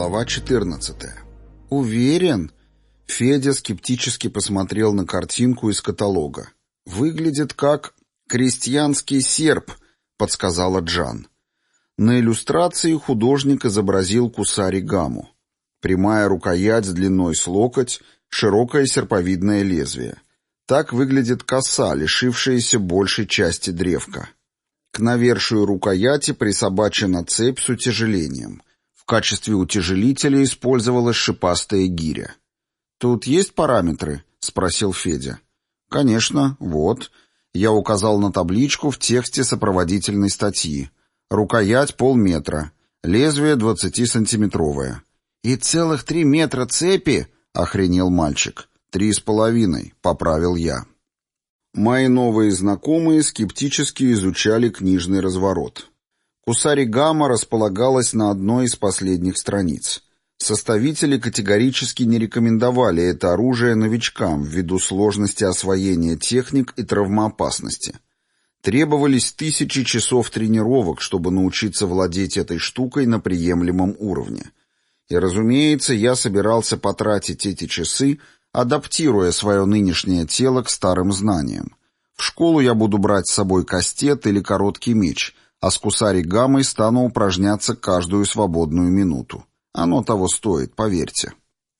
Глава 14. «Уверен?» Федя скептически посмотрел на картинку из каталога. «Выглядит как крестьянский серп», — подсказала Джан. На иллюстрации художник изобразил кусари-гаму. Прямая рукоять с длиной с локоть, широкое серповидное лезвие. Так выглядит коса, лишившаяся большей части древка. К навершию рукояти присобачена цепь с утяжелением. В качестве утяжелителя использовалась шипастая гиря. «Тут есть параметры?» — спросил Федя. «Конечно, вот». Я указал на табличку в тексте сопроводительной статьи. Рукоять 0,5 метра, лезвие 20-сантиметровое. «И целых 3 метра цепи?» — охренел мальчик. 3,5, поправил я. Мои новые знакомые скептически изучали книжный разворот. Кусари-гама располагалась на одной из последних страниц. Составители категорически не рекомендовали это оружие новичкам ввиду сложности освоения техник и травмоопасности. Требовались 1000 часов тренировок, чтобы научиться владеть этой штукой на приемлемом уровне. И, разумеется, я собирался потратить эти часы, адаптируя свое нынешнее тело к старым знаниям. В школу я буду брать с собой кастет или короткий меч, а с кусари-гамой стану упражняться каждую свободную минуту. Оно того стоит, поверьте.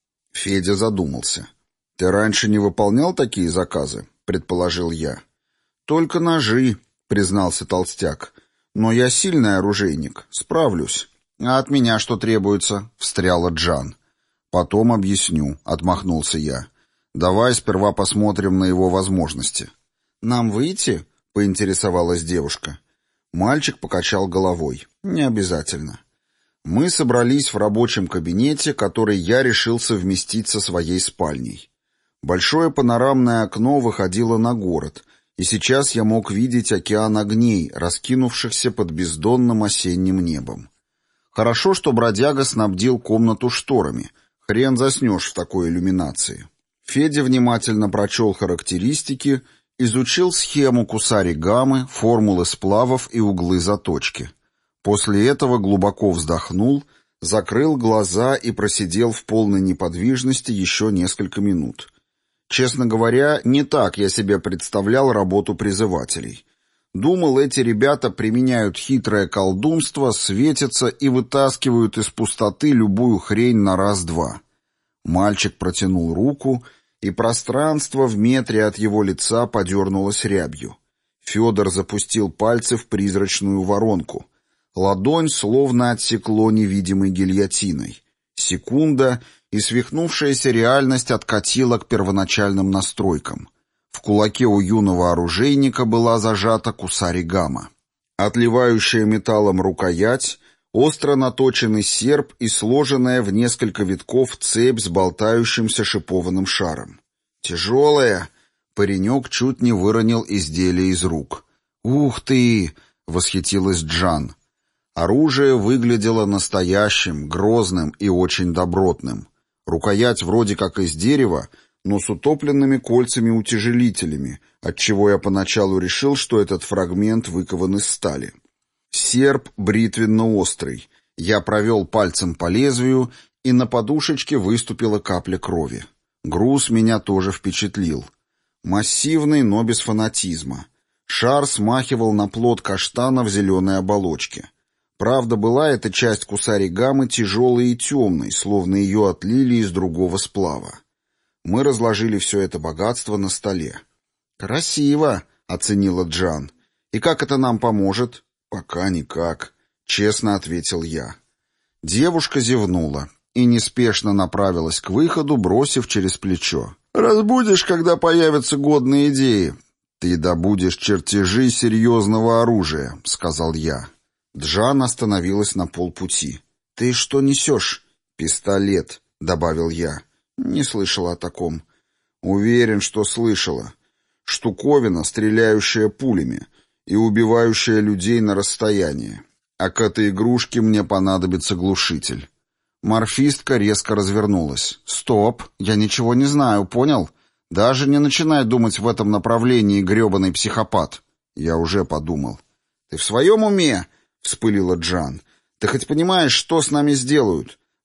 Федя задумался. «Ты раньше не выполнял такие заказы?» — предположил я. «Только ножи», — признался толстяк. «Но я сильный оружейник, справлюсь». «А от меня что требуется?» — встряла Джан. «Потом объясню», — отмахнулся я. «Давай сперва посмотрим на его возможности». «Нам выйти?» — поинтересовалась девушка. Мальчик покачал головой. «Не обязательно». Мы собрались в рабочем кабинете, который я решил совместить со своей спальней. Большое панорамное окно выходило на город, и сейчас я мог видеть океан огней, раскинувшихся под бездонным осенним небом. Хорошо, что бродяга снабдил комнату шторами. Хрен заснешь в такой иллюминации. Федя внимательно прочел характеристики, изучил схему кусари-гамы, формулы сплавов и углы заточки. После этого глубоко вздохнул, закрыл глаза и просидел в полной неподвижности еще несколько минут. Честно говоря, не так я себе представлял работу призывателей. Думал, эти ребята применяют хитрое колдунство, светятся и вытаскивают из пустоты любую хрень на раз-два. Мальчик протянул руку, и пространство в метре от его лица подернулось рябью. Федор запустил пальцы в призрачную воронку. Ладонь словно отсекло невидимой гильотиной. Секунда, и свихнувшаяся реальность откатила к первоначальным настройкам. В кулаке у юного оружейника была зажата кусари-гама. Отливающая металлом рукоять, остро наточенный серп и сложенная в несколько витков цепь с болтающимся шипованным шаром. «Тяжелая!» — паренек чуть не выронил изделие из рук. «Ух ты!» — восхитилась Джан. Оружие выглядело настоящим, грозным и очень добротным. Рукоять вроде как из дерева, но с утопленными кольцами-утяжелителями, отчего я поначалу решил, что этот фрагмент выкован из стали. Серп бритвенно-острый. Я провел пальцем по лезвию, и на подушечке выступила капля крови. Груз меня тоже впечатлил. Массивный, но без фанатизма. Шар смахивал на плод каштана в зеленой оболочке. Правда, была эта часть кусари-гамы тяжелой и темной, словно ее отлили из другого сплава. Мы разложили все это богатство на столе. «Красиво», — оценила Джан. «И как это нам поможет?» «Пока никак», — честно ответил я. Девушка зевнула и неспешно направилась к выходу, бросив через плечо. «Разбудишь, когда появятся годные идеи». «Ты добудешь чертежи серьезного оружия», — сказал я. Джан остановилась на полпути. «Ты что несешь?» «Пистолет», — добавил я. «Не слышала о таком». «Уверен, что слышала. Штуковина, стреляющая пулями и убивающая людей на расстоянии. А к этой игрушке мне понадобится глушитель». Морфистка резко развернулась. «Стоп, я ничего не знаю, понял? Даже не начинай думать в этом направлении, грёбаный психопат». «Я уже подумал». «Ты в своем уме?» — вспылила Джан. «Ты хоть понимаешь, что с нами сделают?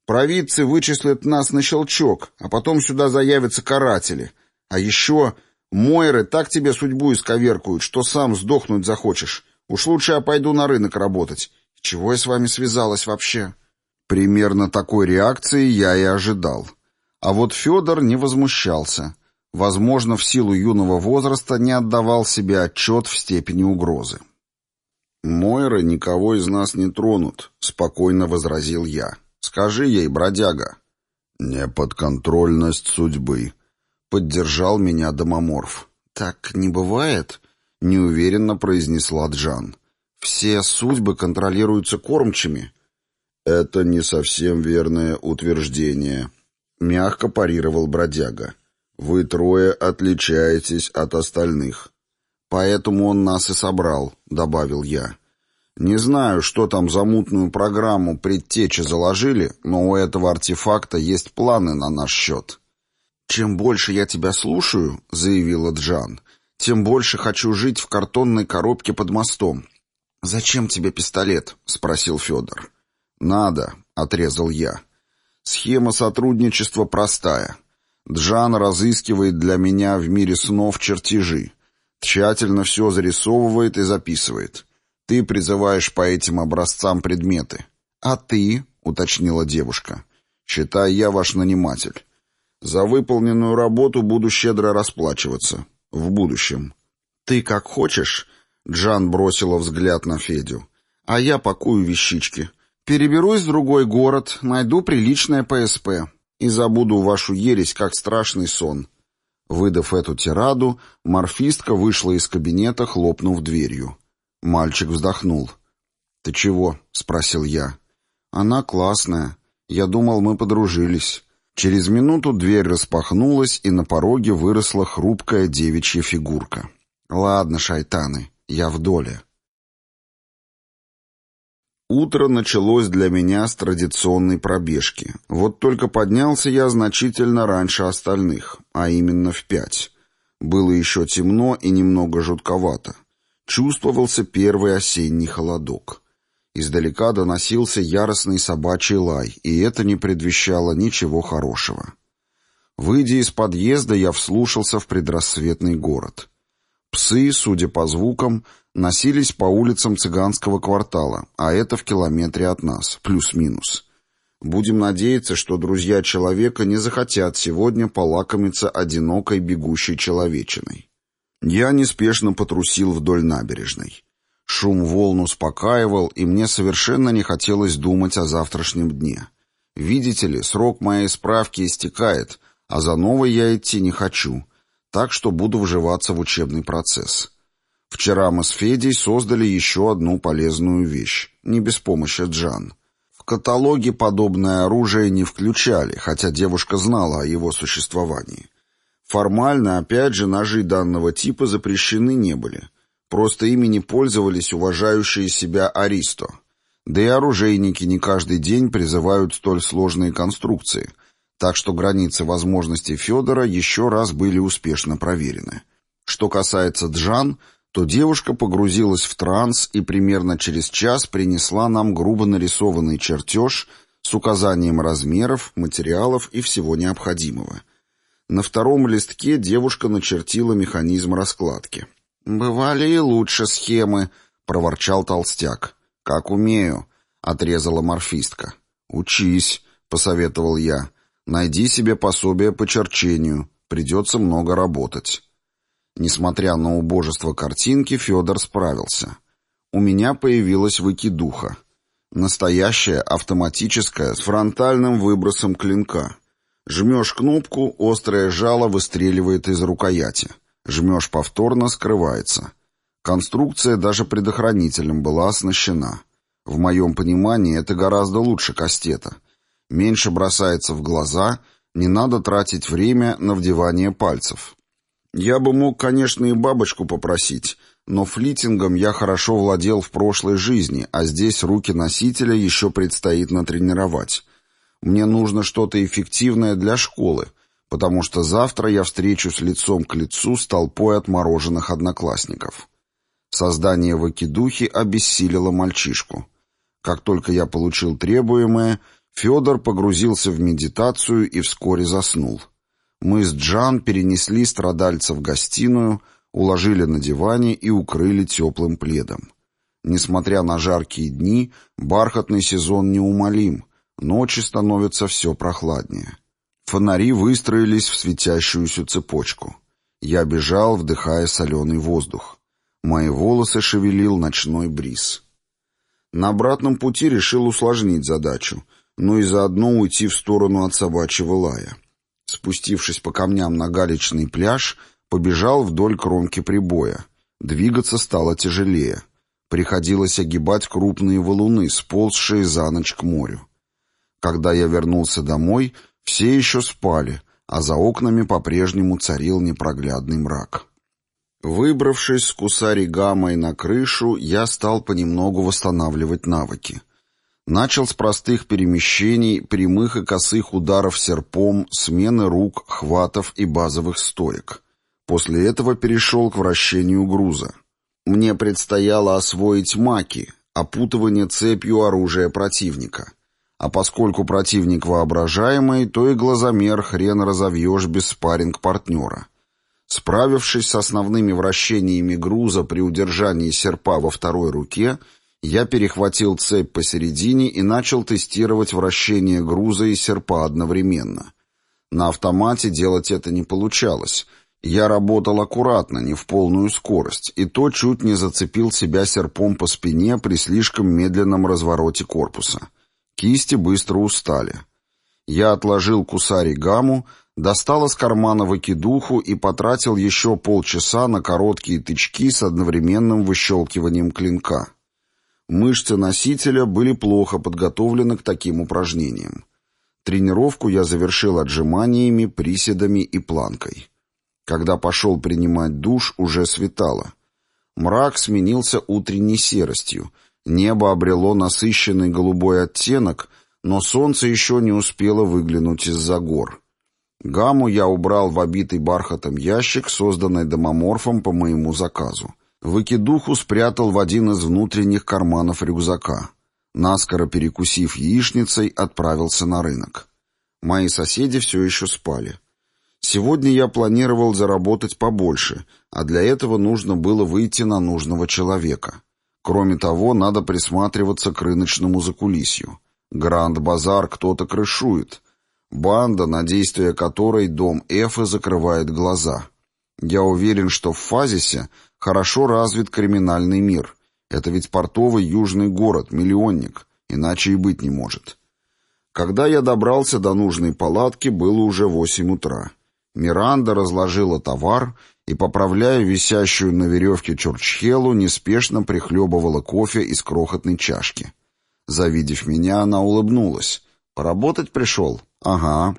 Провидцы вычислят нас на щелчок, а потом сюда заявятся каратели. А еще Мойры так тебе судьбу исковеркуют, что сам сдохнуть захочешь. Уж лучше я пойду на рынок работать. Чего я с вами связалась вообще?» Примерно такой реакции я и ожидал. А вот Федор не возмущался. Возможно, в силу юного возраста не отдавал себе отчет в степени угрозы. «Мойры никого из нас не тронут», — спокойно возразил я. «Скажи ей, бродяга». «Неподконтрольность судьбы», — поддержал меня домоморф. «Так не бывает», — неуверенно произнесла Джан. «Все судьбы контролируются кормчими». «Это не совсем верное утверждение», — мягко парировал бродяга. «Вы трое отличаетесь от остальных». «Поэтому он нас и собрал», — добавил я. «Не знаю, что там за мутную программу предтечи заложили, но у этого артефакта есть планы на наш счет». «Чем больше я тебя слушаю», — заявила Джан, — «тем больше хочу жить в картонной коробке под мостом». «Зачем тебе пистолет?» — спросил Федор. «Надо», — отрезал я. «Схема сотрудничества простая. Джан разыскивает для меня в мире снов чертежи. Тщательно все зарисовывает и записывает. Ты призываешь по этим образцам предметы». «А ты?» — уточнила девушка. «Считай, я ваш наниматель. За выполненную работу буду щедро расплачиваться. В будущем». «Ты как хочешь», — Джан бросила взгляд на Федю. «А я пакую вещички. Переберусь в другой город, найду приличное ПСП и забуду вашу ересь, как страшный сон». Выдав эту тираду, морфистка вышла из кабинета, хлопнув дверью. Мальчик вздохнул. «Ты чего?» — спросил я. «Она классная. Я думал, мы подружились». Через минуту дверь распахнулась, и на пороге выросла хрупкая девичья фигурка. «Ладно, шайтаны, я в доле». Утро началось для меня с традиционной пробежки. Вот только поднялся я значительно раньше остальных, а именно в 5. Было еще темно и немного жутковато. Чувствовался первый осенний холодок. Издалека доносился яростный собачий лай, и это не предвещало ничего хорошего. Выйдя из подъезда, я вслушался в предрассветный город. Псы, судя по звукам, носились по улицам цыганского квартала, а это в километре от нас, плюс-минус. Будем надеяться, что друзья человека не захотят сегодня полакомиться одинокой бегущей человечиной. Я неспешно потрусил вдоль набережной. Шум волн успокаивал, и мне совершенно не хотелось думать о завтрашнем дне. Видите ли, срок моей справки истекает, а за новой я идти не хочу, так что буду вживаться в учебный процесс. Вчера мы с Федей создали еще одну полезную вещь, не без помощи Джан. В каталоге подобное оружие не включали, хотя девушка знала о его существовании. Формально, опять же, ножи данного типа запрещены не были. Просто ими не пользовались уважающие себя аристо. Да и оружейники не каждый день призывают столь сложные конструкции, так что границы возможностей Федора еще раз были успешно проверены. Что касается Джан, то девушка погрузилась в транс и примерно через час принесла нам грубо нарисованный чертеж с указанием размеров, материалов и всего необходимого. На втором листке девушка начертила механизм раскладки. «Бывали и лучше схемы», — проворчал толстяк. «Как умею», — отрезала морфистка. «Учись», — посоветовал я. «Найди себе пособие по черчению. Придется много работать». Несмотря на убожество картинки, Федор справился. У меня появилась выкидуха. Настоящая, автоматическая, с фронтальным выбросом клинка. Жмешь кнопку, острое жало выстреливает из рукояти. Жмешь повторно, скрывается. Конструкция даже предохранителем была оснащена. В моем понимании это гораздо лучше кастета. Меньше бросается в глаза, не надо тратить время на вдевание пальцев. Я бы мог, конечно, и бабочку попросить, но флитингом я хорошо владел в прошлой жизни, а здесь руки носителя еще предстоит натренировать. Мне нужно что-то эффективное для школы, потому что завтра я встречусь лицом к лицу с толпой отмороженных одноклассников. Создание выкидухи обессилило мальчишку. Как только я получил требуемое, Федор погрузился в медитацию и вскоре заснул. Мы с Джан перенесли страдальца в гостиную, уложили на диване и укрыли теплым пледом. Несмотря на жаркие дни, бархатный сезон неумолим, ночи становятся все прохладнее. Фонари выстроились в светящуюся цепочку. Я бежал, вдыхая соленый воздух. Мои волосы шевелил ночной бриз. На обратном пути решил усложнить задачу, но и заодно уйти в сторону от собачьего лая. Спустившись по камням на галечный пляж, побежал вдоль кромки прибоя. Двигаться стало тяжелее. Приходилось огибать крупные валуны, сползшие за ночь к морю. Когда я вернулся домой, все еще спали, а за окнами по-прежнему царил непроглядный мрак. Выбравшись с Кусари-Гамой на крышу, я стал понемногу восстанавливать навыки. Начал с простых перемещений, прямых и косых ударов серпом, смены рук, хватов и базовых стоек. После этого перешел к вращению груза. Мне предстояло освоить маки, опутывание цепью оружия противника. А поскольку противник воображаемый, то и глазомер хрен разовьешь без спарринг-партнера. Справившись с основными вращениями груза при удержании серпа во второй руке, я перехватил цепь посередине и начал тестировать вращение груза и серпа одновременно. На автомате делать это не получалось. Я работал аккуратно, не в полную скорость, и то чуть не зацепил себя серпом по спине при слишком медленном развороте корпуса. Кисти быстро устали. Я отложил Кусари-Гаму, достал из кармана выкидуху и потратил еще полчаса на короткие тычки с одновременным выщелкиванием клинка. Мышцы носителя были плохо подготовлены к таким упражнениям. Тренировку я завершил отжиманиями, приседами и планкой. Когда пошел принимать душ, уже светало. Мрак сменился утренней серостью, небо обрело насыщенный голубой оттенок, но солнце еще не успело выглянуть из-за гор. Гамму я убрал в обитый бархатом ящик, созданный домоморфом по моему заказу. Выкидуху спрятал в один из внутренних карманов рюкзака. Наскоро перекусив яичницей, отправился на рынок. Мои соседи все еще спали. Сегодня я планировал заработать побольше, а для этого нужно было выйти на нужного человека. Кроме того, надо присматриваться к рыночному закулисью. Гранд-базар кто-то крышует. Банда, на действия которой дом Эфы закрывает глаза. Я уверен, что в Фазисе хорошо развит криминальный мир. Это ведь портовый южный город, миллионник, иначе и быть не может. Когда я добрался до нужной палатки, было уже 8 утра. Миранда разложила товар и, поправляя висящую на веревке чурчхелу, неспешно прихлебывала кофе из крохотной чашки. Завидев меня, она улыбнулась. «Поработать пришел?» «Ага».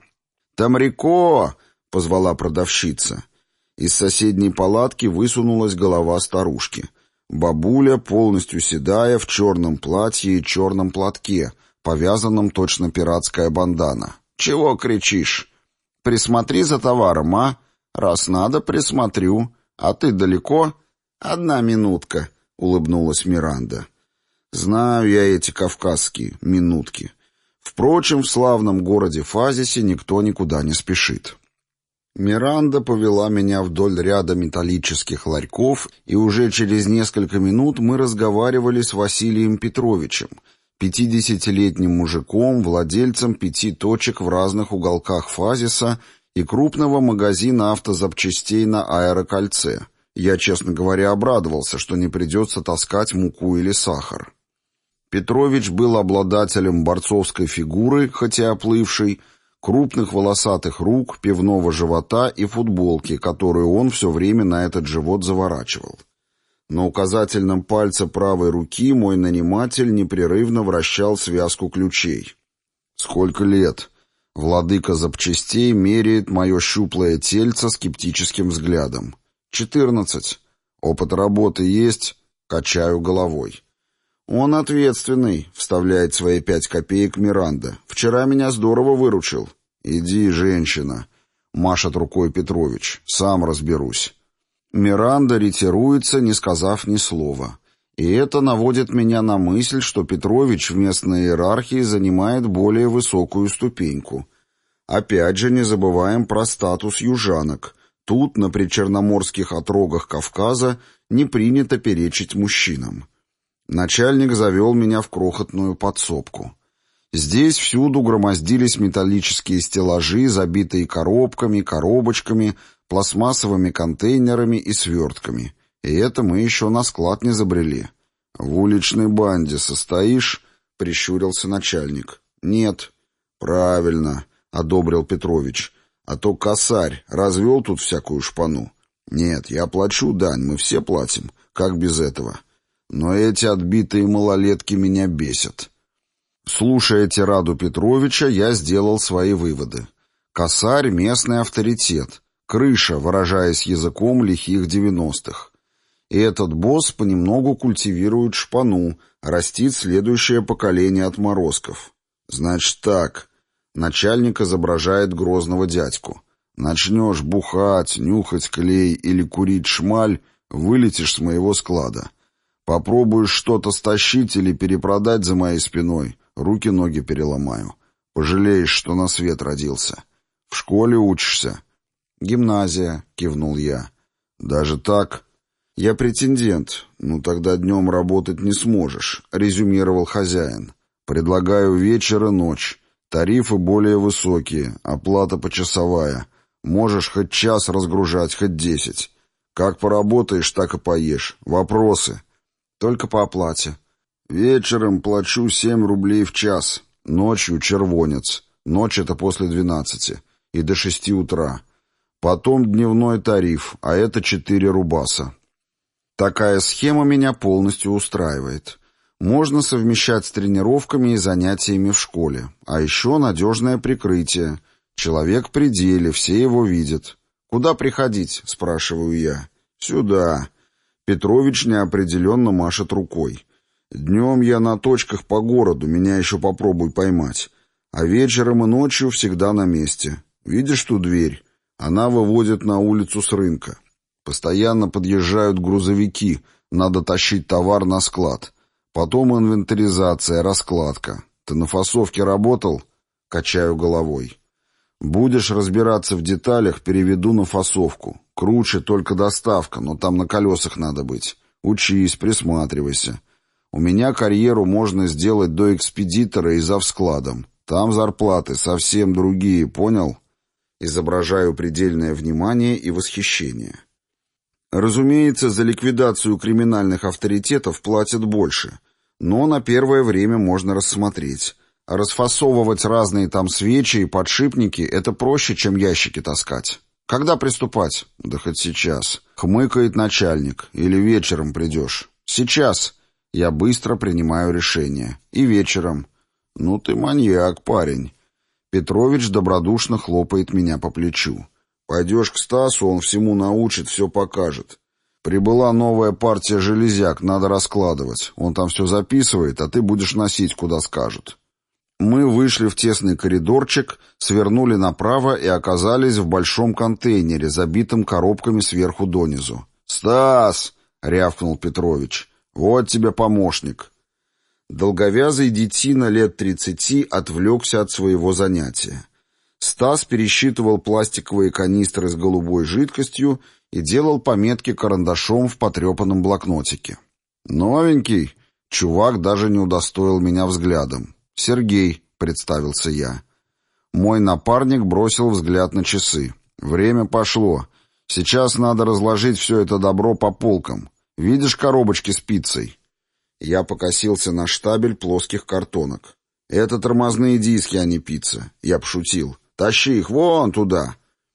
«Тамрико!» — позвала продавщица. Из соседней палатки высунулась голова старушки. Бабуля, полностью седая, в черном платье и черном платке, повязанном точно пиратская бандана. «Чего кричишь? Присмотри за товаром, а? Раз надо, присмотрю. А ты далеко?» «1 минутка», — улыбнулась Миранда. «Знаю я эти кавказские минутки. Впрочем, в славном городе Фазисе никто никуда не спешит». Миранда повела меня вдоль ряда металлических ларьков, и уже через несколько минут мы разговаривали с Василием Петровичем, 50-летним мужиком, владельцем 5 точек в разных уголках Фазиса и крупного магазина автозапчастей на Аэрокольце. Я, честно говоря, обрадовался, что не придется таскать муку или сахар. Петрович был обладателем борцовской фигуры, хотя и оплывшей, крупных волосатых рук, пивного живота и футболки, которую он все время на этот живот заворачивал. На указательном пальце правой руки мой наниматель непрерывно вращал связку ключей. «Сколько лет?» Владыка запчастей меряет мое щуплое тельце скептическим взглядом. 14. «Опыт работы есть?» Качаю головой. «Он ответственный», — вставляет свои 5 копеек Миранда. «Вчера меня здорово выручил». «Иди, женщина», — машет рукой Петрович. «Сам разберусь». Миранда ретируется, не сказав ни слова. И это наводит меня на мысль, что Петрович в местной иерархии занимает более высокую ступеньку. Опять же, не забываем про статус южанок. Тут, на причерноморских отрогах Кавказа, не принято перечить мужчинам. Начальник завел меня в крохотную подсобку. Здесь всюду громоздились металлические стеллажи, забитые коробками, коробочками, пластмассовыми контейнерами и свертками. И это мы еще на склад не забрели. «В уличной банде состоишь?» — прищурился начальник. «Нет». «Правильно», — одобрил Петрович. «А то косарь развел тут всякую шпану». «Нет, я плачу дань, мы все платим. Как без этого?» «Но эти отбитые малолетки меня бесят». Слушая тираду Петровича, я сделал свои выводы. Косарь — местный авторитет. Крыша, выражаясь языком лихих 90-х. И этот босс понемногу культивирует шпану, растит следующее поколение отморозков. «Значит так», — начальник изображает грозного дядьку. «Начнешь бухать, нюхать клей или курить шмаль, вылетишь с моего склада. Попробуешь что-то стащить или перепродать за моей спиной, руки-ноги переломаю. Пожалеешь, что на свет родился. В школе учишься?» «Гимназия», — кивнул я. «Даже так?» «Я претендент. Ну тогда днем работать не сможешь», — резюмировал хозяин. «Предлагаю вечер и ночь. Тарифы более высокие, оплата почасовая. Можешь хоть час разгружать, хоть 10. Как поработаешь, так и поешь. Вопросы?» «Только по оплате». «Вечером плачу 7 рублей в час. Ночью червонец. Ночь — это после 12. И до 6 утра. Потом дневной тариф, а это 4 рубаса». Такая схема меня полностью устраивает. Можно совмещать с тренировками и занятиями в школе. А еще надежное прикрытие. Человек при деле, все его видят. «Куда приходить?» — спрашиваю я. «Сюда». Петрович неопределенно машет рукой. «Днем я на точках по городу, меня еще попробуй поймать. А вечером и ночью всегда на месте. Видишь ту дверь? Она выводит на улицу с рынка. Постоянно подъезжают грузовики, надо тащить товар на склад. Потом инвентаризация, раскладка. Ты на фасовке работал?» Качаю головой. «Будешь разбираться в деталях, переведу на фасовку. Круче только доставка, но там на колесах надо быть. Учись, присматривайся. У меня карьеру можно сделать до экспедитора и завскладом. Там зарплаты совсем другие, понял?» Изображаю предельное внимание и восхищение. Разумеется, за ликвидацию криминальных авторитетов платят больше, но на первое время можно рассмотреть. А расфасовывать разные там свечи и подшипники — это проще, чем ящики таскать. «Когда приступать?» «Да хоть сейчас». Хмыкает начальник. «Или вечером придешь?» «Сейчас». Я быстро принимаю решение. «И вечером». «Ну ты маньяк, парень». Петрович добродушно хлопает меня по плечу. «Пойдешь к Стасу, он всему научит, все покажет. Прибыла новая партия железяк, надо раскладывать. Он там все записывает, а ты будешь носить, куда скажут». Мы вышли в тесный коридорчик, свернули направо и оказались в большом контейнере, забитом коробками сверху донизу. «Стас!» — рявкнул Петрович. «Вот тебе помощник». Долговязый детина лет 30 отвлекся от своего занятия. Стас пересчитывал пластиковые канистры с голубой жидкостью и делал пометки карандашом в потрепанном блокнотике. «Новенький?» Чувак даже не удостоил меня взглядом. «Сергей», — представился я. Мой напарник бросил взгляд на часы. «Время пошло. Сейчас надо разложить все это добро по полкам. Видишь коробочки с пиццей?» Я покосился на штабель плоских картонок. «Это тормозные диски, а не пицца». Я пошутил. «Тащи их вон туда».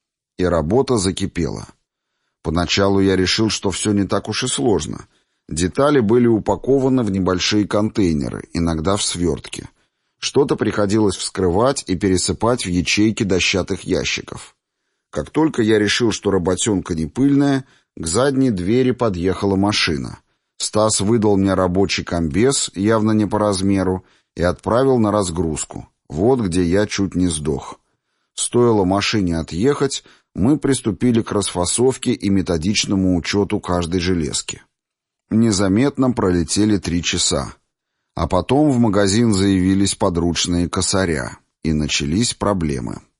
И работа закипела. Поначалу я решил, что все не так уж и сложно. Детали были упакованы в небольшие контейнеры, иногда в свертки. Что-то приходилось вскрывать и пересыпать в ячейки дощатых ящиков. Как только я решил, что работенка не пыльная, к задней двери подъехала машина. Стас выдал мне рабочий комбез, явно не по размеру, и отправил на разгрузку. Вот где я чуть не сдох. Стоило машине отъехать, мы приступили к расфасовке и методичному учету каждой железки. Незаметно пролетели 3 часа. А потом в магазин заявились подручные косаря, и начались проблемы.